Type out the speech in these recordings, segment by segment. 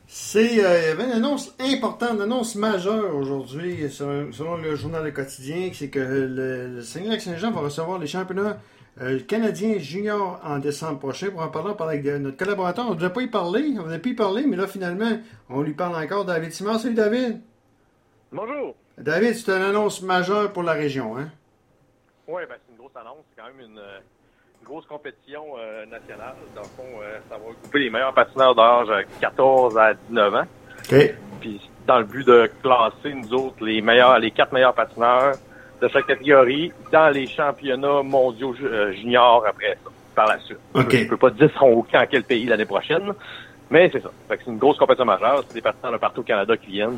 Il y avait une annonce importante, une annonce majeure aujourd'hui, selon le journal Le Quotidien, c'est que le Saguenay-Lac-Saint-Jean va recevoir les championnats canadiens juniors en décembre prochain. Pour en parler, on parle avec notre collaborateur. On ne devait pas y parler, on n'avait plus y parler, mais là, finalement, on lui parle encore. David Simard. Salut, David. Bonjour. David, c'est une annonce majeure pour la région, hein? Oui, ben, c'est une grosse annonce. C'est quand même une grosse compétition nationale. Dans le fond, ça va regrouper les meilleurs patineurs d'âge 14 à 19 ans. OK. Puis, dans le but de classer, nous autres, les 4 meilleurs patineurs de chaque catégorie dans les championnats mondiaux juniors après ça, par la suite. OK. Je peux pas te dire seront dans quel pays l'année prochaine, mais c'est ça. Fait que c'est une grosse compétition majeure. C'est des patineurs de partout au Canada qui viennent.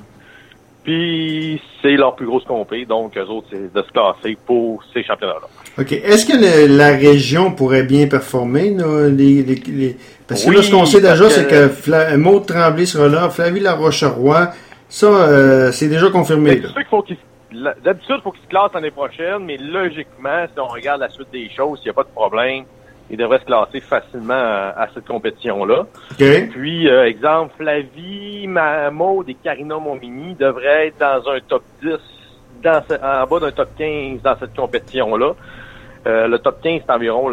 Puis, c'est leur plus grosse compé, donc eux autres, c'est de se classer pour ces championnats-là. OK. Est-ce que la région pourrait bien performer? Parce que là, ce qu'on sait déjà, c'est que Maud Tremblay sera là, Flavie Laroche-Roy. Ça, c'est déjà confirmé. C'est sûr qu'il faut d'habitude, il faut qu'ils se classent l'année prochaine, mais logiquement, si on regarde la suite des choses, il n'y a pas de problème. Ils devraient se classer facilement à cette compétition-là. Okay. Puis, exemple, Flavie, Maud et Karina Montminy devraient être dans un top 10, en bas d'un top 15 dans cette compétition-là. Le top 15, c'est environ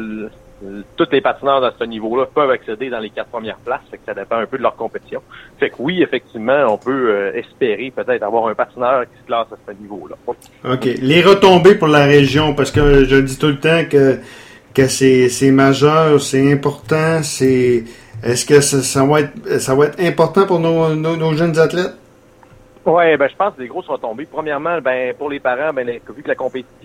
tous les patineurs dans ce niveau-là peuvent accéder dans les 4 premières places. Fait que ça dépend un peu de leur compétition. Fait que oui, effectivement, on peut espérer peut-être avoir un patineur qui se classe à ce niveau-là. OK. Les retombées pour la région, parce que je dis tout le temps que c'est majeur, c'est important, est-ce que ça va être important pour nos jeunes athlètes? Ouais, ben je pense que des grosses retombées. Premièrement, ben pour les parents, ben vu que la compétition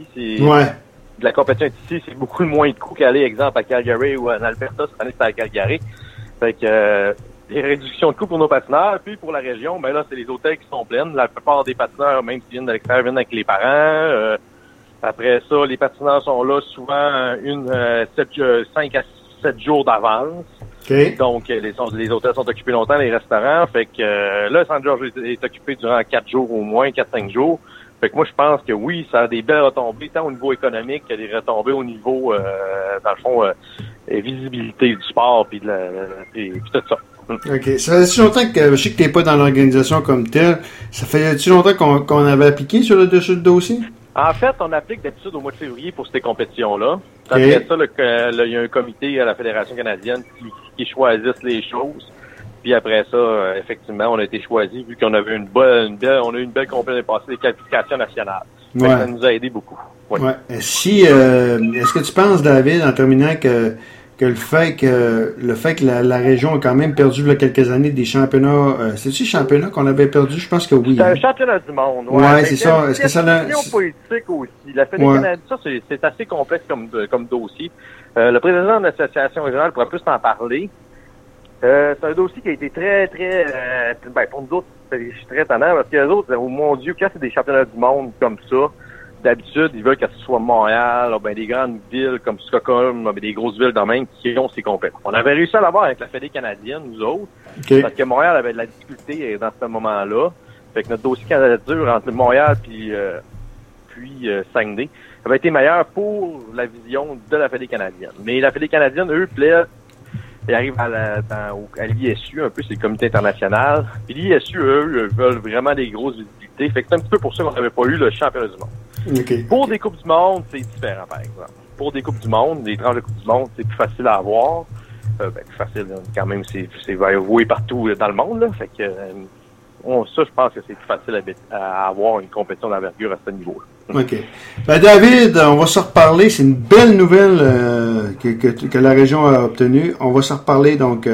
la compétition ici, c'est beaucoup moins de coûts qu'aller, exemple, à Calgary ou en Alberta, cette année c'était à Calgary. Fait que des réductions de coûts pour nos patineurs, puis pour la région, ben là, c'est les hôtels qui sont pleines. La plupart des patineurs, même s'ils viennent de l'extérieur, viennent avec les parents. Après ça, les patineurs sont là souvent 5 à 7 jours d'avance. Okay. Donc, les hôtels sont occupés longtemps, les restaurants. Fait que là, Saint-Georges est occupé durant 4 jours au moins, 4-5 jours. Fait que moi, je pense que oui, ça a des belles retombées, tant au niveau économique que des retombées au niveau, dans le fond, visibilité du sport puis tout ça. OK. Ça fait-tu longtemps que, je sais que t'es pas dans l'organisation comme telle, ça fait-tu longtemps qu'on avait appliqué sur le dessus de dossier? En fait, on applique d'habitude au mois de février pour ces compétitions-là. Okay. Après ça, il y a un comité à la Fédération canadienne qui choisissent les choses. Puis après ça, effectivement, on a été choisi vu qu'on avait on a eu une belle compétition passée des qualifications nationales. Ouais. Ça nous a aidé beaucoup. Ouais. Est-ce que tu penses, David, en terminant que le fait que la région a quand même perdu il y a quelques années des championnats, c'est-tu les championnats qu'on avait perdu? Je pense que oui. C'est un championnat du monde. Ouais, c'est ça. Est-ce que ça l'a... politique aussi. La Fédération canadienne, ça, c'est assez complexe comme dossier. Le président de l'association régionale pourrait plus en parler. C'est un dossier qui a été très, très, pour nous autres, c'est très étonnant parce que les autres, oh mon Dieu, quand c'est des championnats du monde comme ça, d'habitude, ils veulent que ce soit Montréal, des grandes villes comme Stockholm, des grosses villes dans même qui ont ces compétitions. On avait réussi à l'avoir avec la Fédé canadienne, nous autres, okay. Parce que Montréal avait de la difficulté dans ce moment-là. Fait que notre dossier canadien entre Montréal puis Saguenay avait été meilleur pour la vision de la Fédé canadienne. Mais la Fédé canadienne, eux, ils arrivent à l'ISU, un peu, c'est le comité international. Puis l'ISU, eux, veulent vraiment des grosses visibilités. Fait que c'est un petit peu pour ça qu'on n'avait pas eu le championnat du monde. Okay. Pour des Coupes du Monde, c'est différent, par exemple. Pour des Coupes du Monde, des tranches de Coupes du Monde, c'est plus facile à avoir. Plus facile, quand même, c'est voué partout dans le monde, là. Fait que, ça, je pense que c'est plus facile à avoir une compétition d'envergure à ce niveau-là. OK. Ben, David, on va se reparler. C'est une belle nouvelle que la région a obtenue. On va se reparler, donc,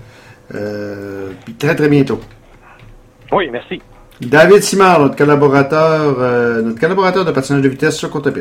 très, très bientôt. Oui, merci. David Simard, notre collaborateur de patinage de vitesse sur Côte-Épine.